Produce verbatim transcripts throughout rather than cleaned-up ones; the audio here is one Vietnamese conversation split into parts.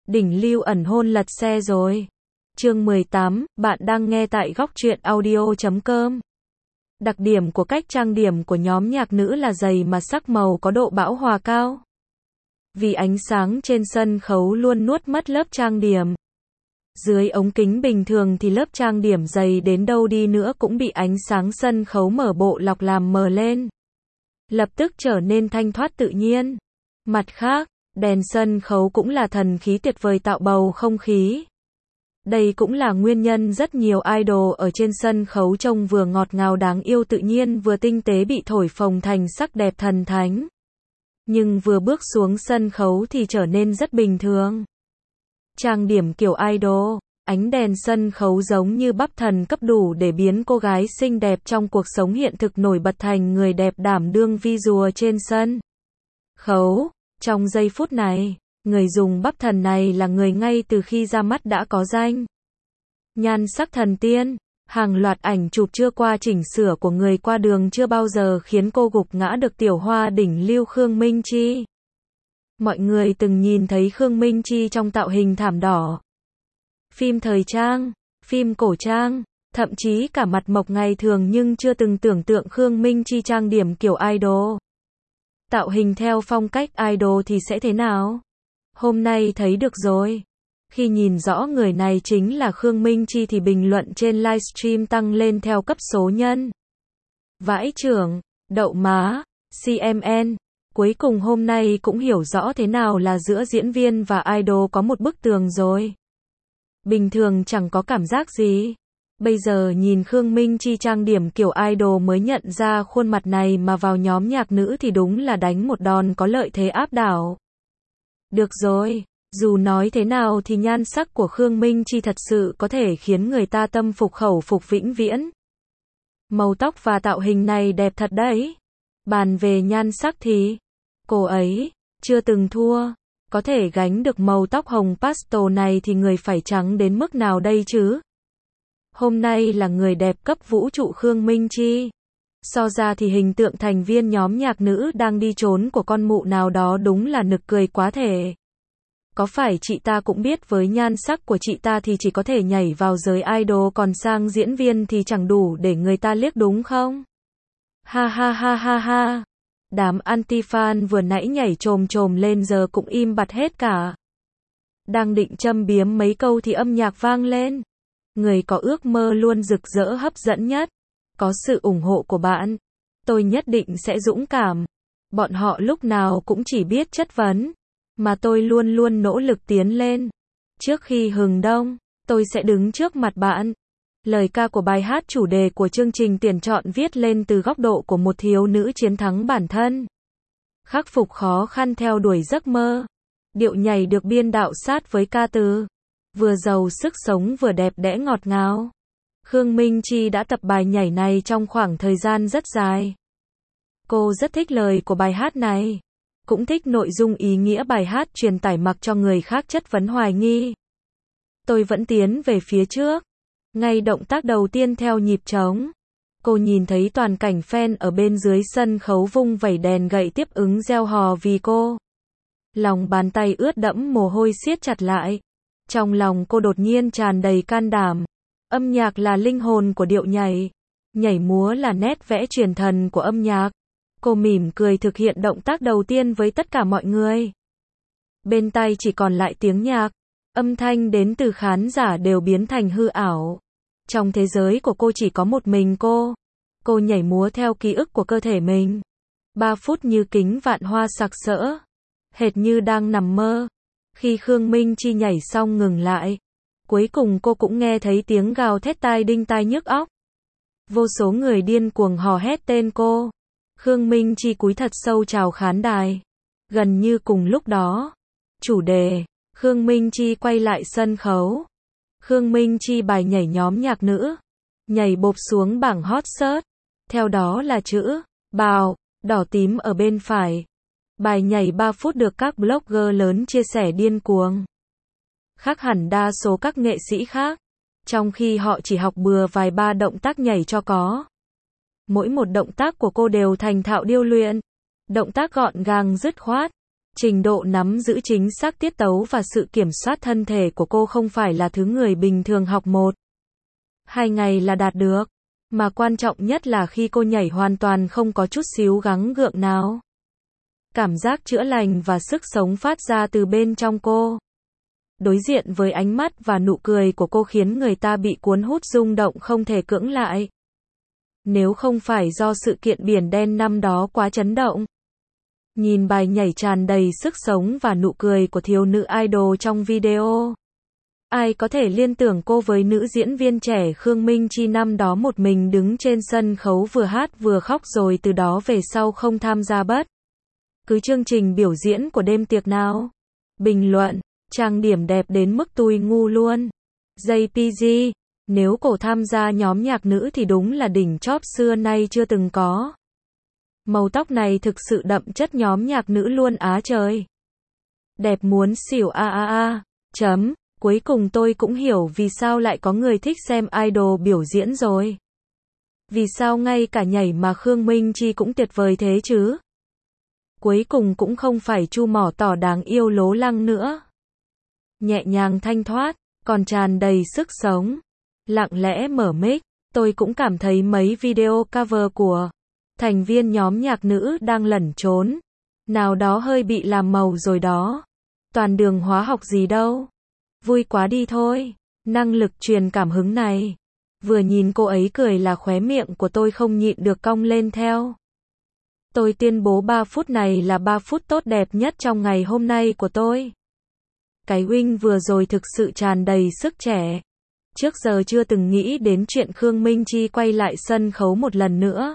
Đỉnh lưu ẩn hôn lật xe rồi. Chương mười tám, bạn đang nghe tại góc truyện audio chấm com. Đặc điểm của cách trang điểm của nhóm nhạc nữ là dày mà sắc màu có độ bão hòa cao. Vì ánh sáng trên sân khấu luôn nuốt mất lớp trang điểm. Dưới ống kính bình thường thì lớp trang điểm dày đến đâu đi nữa cũng bị ánh sáng sân khấu mở bộ lọc làm mờ lên. Lập tức trở nên thanh thoát tự nhiên. Mặt khác, đèn sân khấu cũng là thần khí tuyệt vời tạo bầu không khí. Đây cũng là nguyên nhân rất nhiều idol ở trên sân khấu trông vừa ngọt ngào đáng yêu tự nhiên vừa tinh tế bị thổi phồng thành sắc đẹp thần thánh. Nhưng vừa bước xuống sân khấu thì trở nên rất bình thường. Trang điểm kiểu idol, ánh đèn sân khấu giống như bắp thần cấp đủ để biến cô gái xinh đẹp trong cuộc sống hiện thực nổi bật thành người đẹp đảm đương visual trên sân khấu. Trong giây phút này, người dùng bắp thần này là người ngay từ khi ra mắt đã có danh. Nhan sắc thần tiên, hàng loạt ảnh chụp chưa qua chỉnh sửa của người qua đường chưa bao giờ khiến cô gục ngã được tiểu hoa đỉnh lưu Khương Minh Chi. Mọi người từng nhìn thấy Khương Minh Chi trong tạo hình thảm đỏ, phim thời trang, phim cổ trang, thậm chí cả mặt mộc ngày thường nhưng chưa từng tưởng tượng Khương Minh Chi trang điểm kiểu idol. Tạo hình theo phong cách idol thì sẽ thế nào? Hôm nay thấy được rồi. Khi nhìn rõ người này chính là Khương Minh Chi thì bình luận trên livestream tăng lên theo cấp số nhân. Vãi chưởng, đậu má, xê em en. Cuối cùng hôm nay cũng hiểu rõ thế nào là giữa diễn viên và idol có một bức tường rồi. Bình thường chẳng có cảm giác gì. Bây giờ nhìn Khương Minh Chi trang điểm kiểu idol mới nhận ra khuôn mặt này mà vào nhóm nhạc nữ thì đúng là đánh một đòn có lợi thế áp đảo. Được rồi, dù nói thế nào thì nhan sắc của Khương Minh Chi thật sự có thể khiến người ta tâm phục khẩu phục vĩnh viễn. Màu tóc và tạo hình này đẹp thật đấy. Bàn về nhan sắc thì, cô ấy, chưa từng thua. Có thể gánh được màu tóc hồng pastel này thì người phải trắng đến mức nào đây chứ? Hôm nay là người đẹp cấp vũ trụ Khương Minh Chi. So ra thì hình tượng thành viên nhóm nhạc nữ đang đi trốn của con mụ nào đó đúng là nực cười quá thể. Có phải chị ta cũng biết với nhan sắc của chị ta thì chỉ có thể nhảy vào giới idol còn sang diễn viên thì chẳng đủ để người ta liếc đúng không? Ha ha ha ha ha. Đám anti-fan vừa nãy nhảy trồm trồm lên giờ cũng im bặt hết cả. Đang định châm biếm mấy câu thì âm nhạc vang lên. Người có ước mơ luôn rực rỡ hấp dẫn nhất. Có sự ủng hộ của bạn, tôi nhất định sẽ dũng cảm. Bọn họ lúc nào cũng chỉ biết chất vấn, mà tôi luôn luôn nỗ lực tiến lên. Trước khi hừng đông, tôi sẽ đứng trước mặt bạn. Lời ca của bài hát chủ đề của chương trình tuyển chọn viết lên từ góc độ của một thiếu nữ chiến thắng bản thân. Khắc phục khó khăn theo đuổi giấc mơ. Điệu nhảy được biên đạo sát với ca từ. Vừa giàu sức sống vừa đẹp đẽ ngọt ngào. Khương Minh Chi đã tập bài nhảy này trong khoảng thời gian rất dài. Cô rất thích lời của bài hát này. Cũng thích nội dung ý nghĩa bài hát truyền tải mặc cho người khác chất vấn hoài nghi. Tôi vẫn tiến về phía trước. Ngay động tác đầu tiên theo nhịp trống. Cô nhìn thấy toàn cảnh fan ở bên dưới sân khấu vung vẩy đèn gậy tiếp ứng reo hò vì cô. Lòng bàn tay ướt đẫm mồ hôi siết chặt lại. Trong lòng cô đột nhiên tràn đầy can đảm. Âm nhạc là linh hồn của điệu nhảy. Nhảy múa là nét vẽ truyền thần của âm nhạc. Cô mỉm cười thực hiện động tác đầu tiên với tất cả mọi người. Bên tai chỉ còn lại tiếng nhạc. Âm thanh đến từ khán giả đều biến thành hư ảo. Trong thế giới của cô chỉ có một mình cô. Cô nhảy múa theo ký ức của cơ thể mình. Ba phút như kính vạn hoa sặc sỡ. Hệt như đang nằm mơ. Khi Khương Minh Chi nhảy xong ngừng lại. Cuối cùng cô cũng nghe thấy tiếng gào thét tai đinh tai nhức óc. Vô số người điên cuồng hò hét tên cô. Khương Minh Chi cúi thật sâu chào khán đài. Gần như cùng lúc đó. Chủ đề. Khương Minh Chi quay lại sân khấu. Khương Minh Chi bài nhảy nhóm nhạc nữ. Nhảy bộp xuống bảng hot search. Theo đó là chữ bào, đỏ tím ở bên phải. Bài nhảy ba phút được các blogger lớn chia sẻ điên cuồng. Khác hẳn đa số các nghệ sĩ khác. Trong khi họ chỉ học bừa vài ba động tác nhảy cho có. Mỗi một động tác của cô đều thành thạo điêu luyện. Động tác gọn gàng dứt khoát. Trình độ nắm giữ chính xác tiết tấu và sự kiểm soát thân thể của cô không phải là thứ người bình thường học một, hai ngày là đạt được. Mà quan trọng nhất là khi cô nhảy hoàn toàn không có chút xíu gắng gượng nào. Cảm giác chữa lành và sức sống phát ra từ bên trong cô. Đối diện với ánh mắt và nụ cười của cô khiến người ta bị cuốn hút rung động không thể cưỡng lại. Nếu không phải do sự kiện biển đen năm đó quá chấn động. Nhìn bài nhảy tràn đầy sức sống và nụ cười của thiếu nữ idol trong video. Ai có thể liên tưởng cô với nữ diễn viên trẻ Khương Minh Chi năm đó một mình đứng trên sân khấu vừa hát vừa khóc rồi từ đó về sau không tham gia bất cứ chương trình biểu diễn của đêm tiệc nào. Bình luận, trang điểm đẹp đến mức tui ngu luôn. gi pê giê, nếu cô tham gia nhóm nhạc nữ thì đúng là đỉnh chóp xưa nay chưa từng có. Màu tóc này thực sự đậm chất nhóm nhạc nữ luôn á trời. Đẹp muốn xỉu a a a. Chấm. Cuối cùng tôi cũng hiểu vì sao lại có người thích xem idol biểu diễn rồi. Vì sao ngay cả nhảy mà Khương Minh Chi cũng tuyệt vời thế chứ? Cuối cùng cũng không phải chu mỏ tỏ đáng yêu lố lăng nữa. Nhẹ nhàng thanh thoát, còn tràn đầy sức sống. Lặng lẽ mở mic, tôi cũng cảm thấy mấy video cover của thành viên nhóm nhạc nữ đang lẩn trốn. Nào đó hơi bị làm màu rồi đó. Toàn đường hóa học gì đâu. Vui quá đi thôi. Năng lực truyền cảm hứng này. Vừa nhìn cô ấy cười là khóe miệng của tôi không nhịn được cong lên theo. Tôi tuyên bố ba phút này là ba phút tốt đẹp nhất trong ngày hôm nay của tôi. Cái win vừa rồi thực sự tràn đầy sức trẻ. Trước giờ chưa từng nghĩ đến chuyện Khương Minh Chi quay lại sân khấu một lần nữa.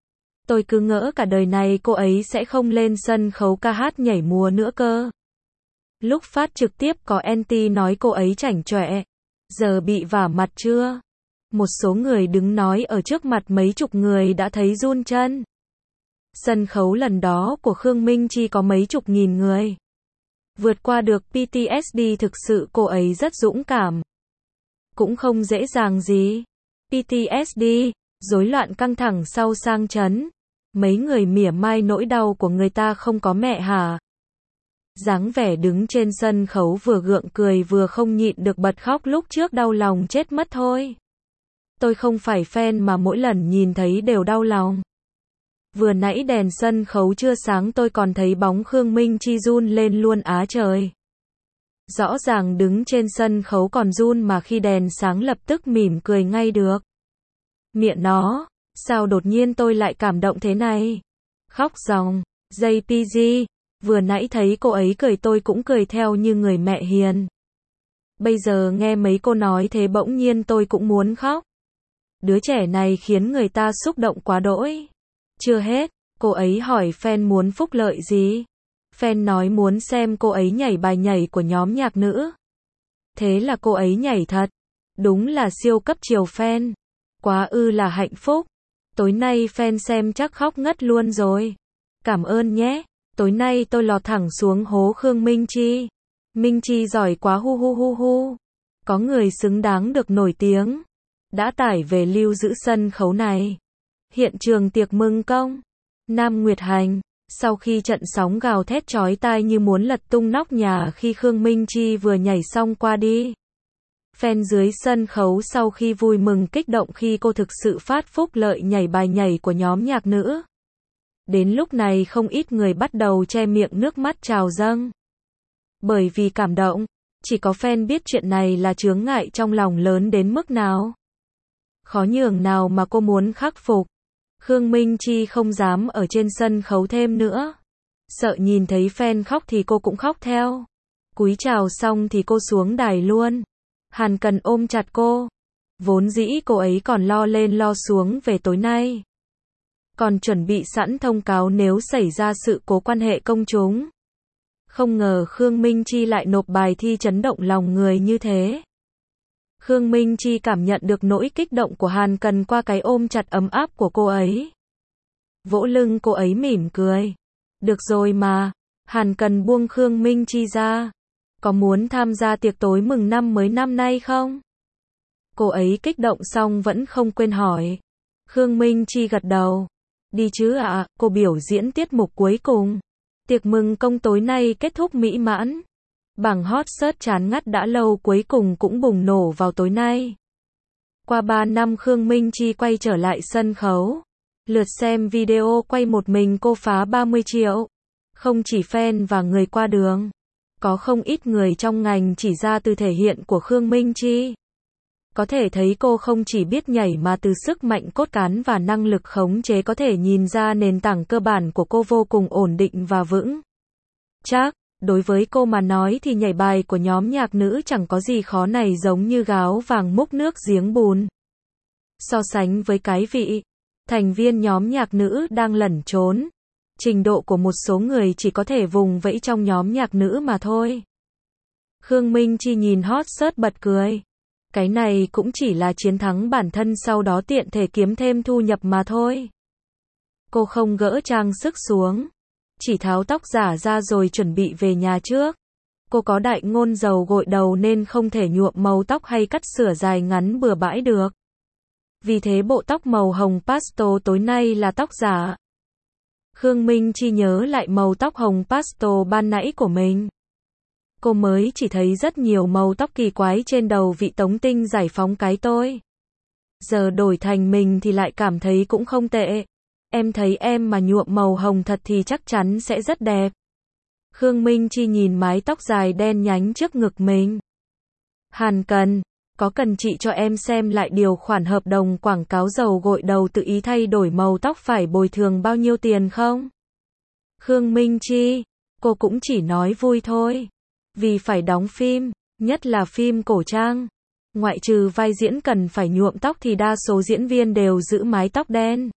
Tôi cứ ngỡ cả đời này cô ấy sẽ không lên sân khấu ca hát nhảy múa nữa cơ. Lúc phát trực tiếp có anti nói cô ấy chảnh chọe. Giờ bị vả mặt chưa? Một số người đứng nói ở trước mặt mấy chục người đã thấy run chân. Sân khấu lần đó của Khương Minh Chi có mấy chục nghìn người. Vượt qua được pê tê ét đê thực sự cô ấy rất dũng cảm. Cũng không dễ dàng gì. pê tê ét đê, rối loạn căng thẳng sau sang chấn. Mấy người mỉa mai nỗi đau của người ta không có mẹ hả? Dáng vẻ đứng trên sân khấu vừa gượng cười vừa không nhịn được bật khóc lúc trước đau lòng chết mất thôi. Tôi không phải fan mà mỗi lần nhìn thấy đều đau lòng. Vừa nãy đèn sân khấu chưa sáng tôi còn thấy bóng Khương Minh Chi run lên luôn á trời. Rõ ràng đứng trên sân khấu còn run mà khi đèn sáng lập tức mỉm cười ngay được. Miệng nó, sao đột nhiên tôi lại cảm động thế này? Khóc ròng, gi pê giê, vừa nãy thấy cô ấy cười tôi cũng cười theo như người mẹ hiền. Bây giờ nghe mấy cô nói thế bỗng nhiên tôi cũng muốn khóc. Đứa trẻ này khiến người ta xúc động quá đỗi. Chưa hết, cô ấy hỏi fan muốn phúc lợi gì? Fan nói muốn xem cô ấy nhảy bài nhảy của nhóm nhạc nữ. Thế là cô ấy nhảy thật. Đúng là siêu cấp chiều fan. Quá ư là hạnh phúc. Tối nay fan xem chắc khóc ngất luôn rồi. Cảm ơn nhé. Tối nay tôi lọt thẳng xuống hố Khương Minh Chi. Minh Chi giỏi quá hu hu hu hu. Có người xứng đáng được nổi tiếng. Đã tải về lưu giữ sân khấu này. Hiện trường tiệc mừng công. Nam Nguyệt Hành. Sau khi trận sóng gào thét chói tai như muốn lật tung nóc nhà khi Khương Minh Chi vừa nhảy xong qua đi. Fan dưới sân khấu sau khi vui mừng kích động khi cô thực sự phát phúc lợi nhảy bài nhảy của nhóm nhạc nữ. Đến lúc này không ít người bắt đầu che miệng nước mắt trào dâng. Bởi vì cảm động, chỉ có fan biết chuyện này là chướng ngại trong lòng lớn đến mức nào. Khó nhường nào mà cô muốn khắc phục. Khương Minh Chi không dám ở trên sân khấu thêm nữa. Sợ nhìn thấy fan khóc thì cô cũng khóc theo. Cúi chào xong thì cô xuống đài luôn. Hàn Cần ôm chặt cô. Vốn dĩ cô ấy còn lo lên lo xuống về tối nay. Còn chuẩn bị sẵn thông cáo nếu xảy ra sự cố quan hệ công chúng. Không ngờ Khương Minh Chi lại nộp bài thi chấn động lòng người như thế. Khương Minh Chi cảm nhận được nỗi kích động của Hàn Cần qua cái ôm chặt ấm áp của cô ấy. Vỗ lưng cô ấy mỉm cười. Được rồi mà. Hàn Cần buông Khương Minh Chi ra. Có muốn tham gia tiệc tối mừng năm mới năm nay không? Cô ấy kích động xong vẫn không quên hỏi. Khương Minh Chi gật đầu. Đi chứ ạ, à, cô biểu diễn tiết mục cuối cùng. Tiệc mừng công tối nay kết thúc mỹ mãn. Bảng hot search chán ngắt đã lâu cuối cùng cũng bùng nổ vào tối nay. Qua ba năm Khương Minh Chi quay trở lại sân khấu. Lượt xem video quay một mình cô phá ba mươi triệu. Không chỉ fan và người qua đường, có không ít người trong ngành chỉ ra từ thể hiện của Khương Minh Chi. Có thể thấy cô không chỉ biết nhảy mà từ sức mạnh cốt cán và năng lực khống chế có thể nhìn ra nền tảng cơ bản của cô vô cùng ổn định và vững chắc. Đối với cô mà nói thì nhảy bài của nhóm nhạc nữ chẳng có gì khó này, giống như gáo vàng múc nước giếng bùn. So sánh với cái vị thành viên nhóm nhạc nữ đang lẩn trốn, trình độ của một số người chỉ có thể vùng vẫy trong nhóm nhạc nữ mà thôi. Khương Minh Chi nhìn hot search bật cười. Cái này cũng chỉ là chiến thắng bản thân, sau đó tiện thể kiếm thêm thu nhập mà thôi. Cô không gỡ trang sức xuống, chỉ tháo tóc giả ra rồi chuẩn bị về nhà trước. Cô có đại ngôn dầu gội đầu nên không thể nhuộm màu tóc hay cắt sửa dài ngắn bừa bãi được. Vì thế bộ tóc màu hồng pastel tối nay là tóc giả. Khương Minh Chi nhớ lại màu tóc hồng pastel ban nãy của mình. Cô mới chỉ thấy rất nhiều màu tóc kỳ quái trên đầu vị Tống Tinh giải phóng cái tôi. Giờ đổi thành mình thì lại cảm thấy cũng không tệ. Em thấy em mà nhuộm màu hồng thật thì chắc chắn sẽ rất đẹp. Khương Minh Chi nhìn mái tóc dài đen nhánh trước ngực mình. Hàn Cần, có cần chị cho em xem lại điều khoản hợp đồng quảng cáo dầu gội đầu tự ý thay đổi màu tóc phải bồi thường bao nhiêu tiền không? Khương Minh Chi, cô cũng chỉ nói vui thôi. Vì phải đóng phim, nhất là phim cổ trang. Ngoại trừ vai diễn cần phải nhuộm tóc thì đa số diễn viên đều giữ mái tóc đen.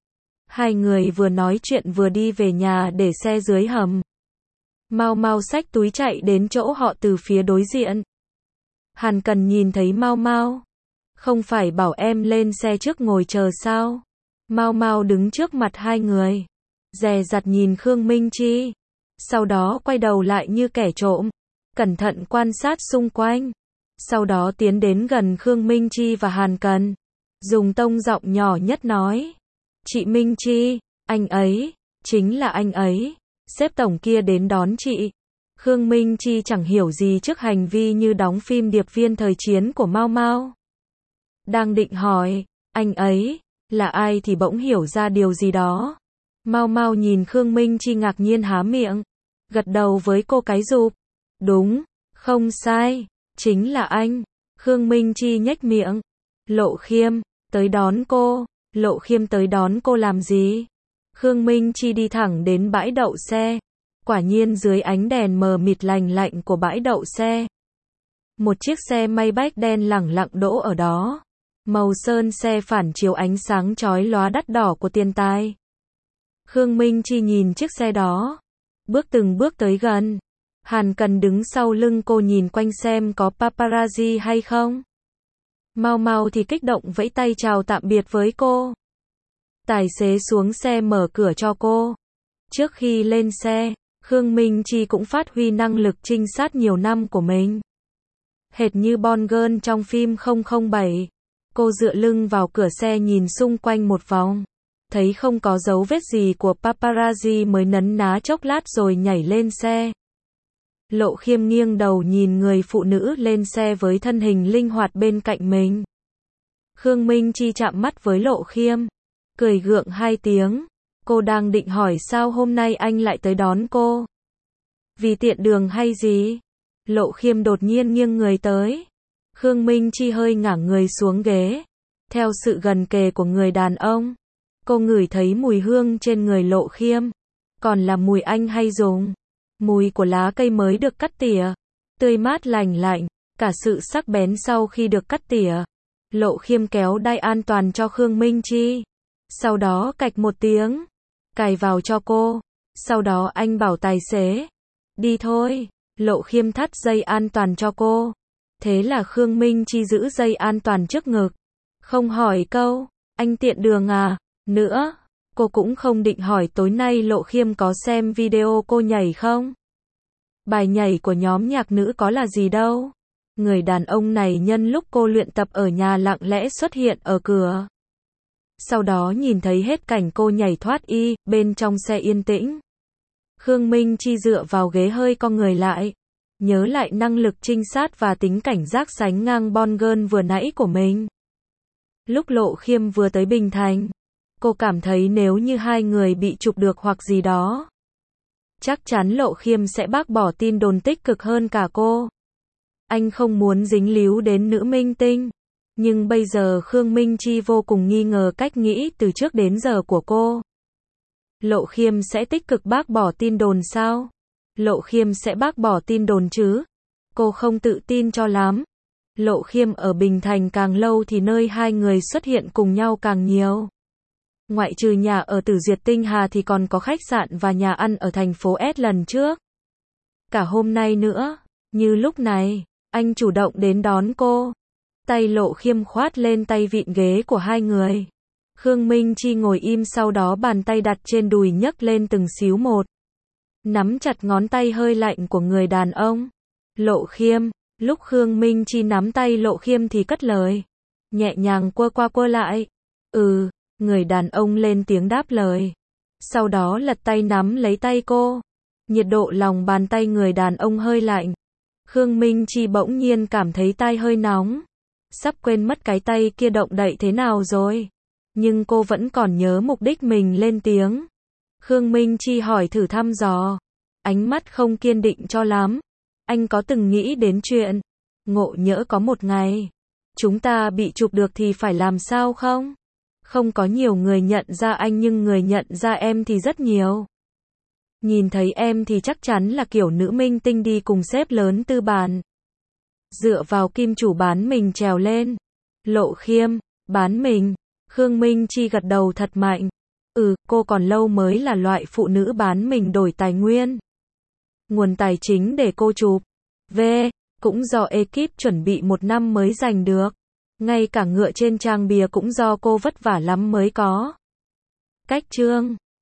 Hai người vừa nói chuyện vừa đi về nhà để xe dưới hầm. Mau Mau xách túi chạy đến chỗ họ từ phía đối diện. Hàn Cần nhìn thấy Mau Mau. Không phải bảo em lên xe trước ngồi chờ sao? Mau Mau đứng trước mặt hai người, dè dặt nhìn Khương Minh Chi. Sau đó quay đầu lại như kẻ trộm, cẩn thận quan sát xung quanh. Sau đó tiến đến gần Khương Minh Chi và Hàn Cần, dùng tông giọng nhỏ nhất nói. Chị Minh Chi, anh ấy, chính là anh ấy, sếp tổng kia đến đón chị. Khương Minh Chi chẳng hiểu gì trước hành vi như đóng phim điệp viên thời chiến của Mau Mau. Đang định hỏi, anh ấy, là ai thì bỗng hiểu ra điều gì đó. Mau Mau nhìn Khương Minh Chi ngạc nhiên há miệng, gật đầu với cô cái rụp. Đúng, không sai, chính là anh. Khương Minh Chi nhếch miệng. Lộ Khiêm, tới đón cô. Lộ Khiêm tới đón cô làm gì? Khương Minh Chi đi thẳng đến bãi đậu xe. Quả nhiên dưới ánh đèn mờ mịt lành lạnh của bãi đậu xe, một chiếc xe Maybach đen lẳng lặng đỗ ở đó. Màu sơn xe phản chiếu ánh sáng chói lóa đắt đỏ của tiền tài. Khương Minh Chi nhìn chiếc xe đó, bước từng bước tới gần. Hàn Cần đứng sau lưng cô nhìn quanh xem có paparazzi hay không. Mau Mau thì kích động vẫy tay chào tạm biệt với cô. Tài xế xuống xe mở cửa cho cô. Trước khi lên xe, Khương Minh Chi cũng phát huy năng lực trinh sát nhiều năm của mình. Hệt như Bond Girl trong phim không không bảy. Cô dựa lưng vào cửa xe nhìn xung quanh một vòng. Thấy không có dấu vết gì của paparazzi mới nấn ná chốc lát rồi nhảy lên xe. Lộ Khiêm nghiêng đầu nhìn người phụ nữ lên xe với thân hình linh hoạt bên cạnh mình. Khương Minh Chi chạm mắt với Lộ Khiêm, cười gượng hai tiếng. Cô đang định hỏi sao hôm nay anh lại tới đón cô? Vì tiện đường hay gì? Lộ Khiêm đột nhiên nghiêng người tới. Khương Minh Chi hơi ngả người xuống ghế. Theo sự gần kề của người đàn ông, cô ngửi thấy mùi hương trên người Lộ Khiêm. Còn là mùi anh hay dùng. Mùi của lá cây mới được cắt tỉa, tươi mát lành lạnh, cả sự sắc bén sau khi được cắt tỉa. Lộ Khiêm kéo đai an toàn cho Khương Minh Chi. Sau đó cạch một tiếng, cài vào cho cô. Sau đó anh bảo tài xế, đi thôi. Lộ Khiêm thắt dây an toàn cho cô. Thế là Khương Minh Chi giữ dây an toàn trước ngực. Không hỏi câu, anh tiện đường à, nữa. Cô cũng không định hỏi tối nay Lộ Khiêm có xem video cô nhảy không. Bài nhảy của nhóm nhạc nữ có là gì đâu. Người đàn ông này nhân lúc cô luyện tập ở nhà lặng lẽ xuất hiện ở cửa. Sau đó nhìn thấy hết cảnh cô nhảy thoát y, bên trong xe yên tĩnh. Khương Minh Chi dựa vào ghế hơi cong người lại. Nhớ lại năng lực trinh sát và tính cảnh giác sánh ngang Bond Girl vừa nãy của mình. Lúc Lộ Khiêm vừa tới Bình Thành, cô cảm thấy nếu như hai người bị chụp được hoặc gì đó, chắc chắn Lộ Khiêm sẽ bác bỏ tin đồn tích cực hơn cả cô. Anh không muốn dính líu đến nữ minh tinh. Nhưng bây giờ Khương Minh Chi vô cùng nghi ngờ cách nghĩ từ trước đến giờ của cô. Lộ Khiêm sẽ tích cực bác bỏ tin đồn sao? Lộ Khiêm sẽ bác bỏ tin đồn chứ? Cô không tự tin cho lắm. Lộ Khiêm ở Bình Thành càng lâu thì nơi hai người xuất hiện cùng nhau càng nhiều. Ngoại trừ nhà ở Tử Duyệt Tinh Hà thì còn có khách sạn và nhà ăn ở thành phố S lần trước. Cả hôm nay nữa, như lúc này, anh chủ động đến đón cô. Tay Lộ Khiêm khoát lên tay vịn ghế của hai người. Khương Minh Chi ngồi im, sau đó bàn tay đặt trên đùi nhấc lên từng xíu một. Nắm chặt ngón tay hơi lạnh của người đàn ông. Lộ Khiêm, lúc Khương Minh Chi nắm tay Lộ Khiêm thì cất lời. Nhẹ nhàng quơ qua quơ lại. Ừ, người đàn ông lên tiếng đáp lời. Sau đó lật tay nắm lấy tay cô. Nhiệt độ lòng bàn tay người đàn ông hơi lạnh. Khương Minh Chi bỗng nhiên cảm thấy tay hơi nóng. Sắp quên mất cái tay kia động đậy thế nào rồi. Nhưng cô vẫn còn nhớ mục đích mình lên tiếng. Khương Minh Chi hỏi thử thăm dò. Ánh mắt không kiên định cho lắm. Anh có từng nghĩ đến chuyện ngộ nhỡ có một ngày chúng ta bị chụp được thì phải làm sao không? Không có nhiều người nhận ra anh nhưng người nhận ra em thì rất nhiều. Nhìn thấy em thì chắc chắn là kiểu nữ minh tinh đi cùng sếp lớn tư bản. Dựa vào kim chủ bán mình trèo lên. Lộ Khiêm, bán mình. Khương Minh Chi gật đầu thật mạnh. Ừ, cô còn lâu mới là loại phụ nữ bán mình đổi tài nguyên. Nguồn tài chính để cô chụp V, cũng do ekip chuẩn bị một năm mới giành được. Ngay cả ngựa trên trang bìa cũng do cô vất vả lắm mới có. Cách chương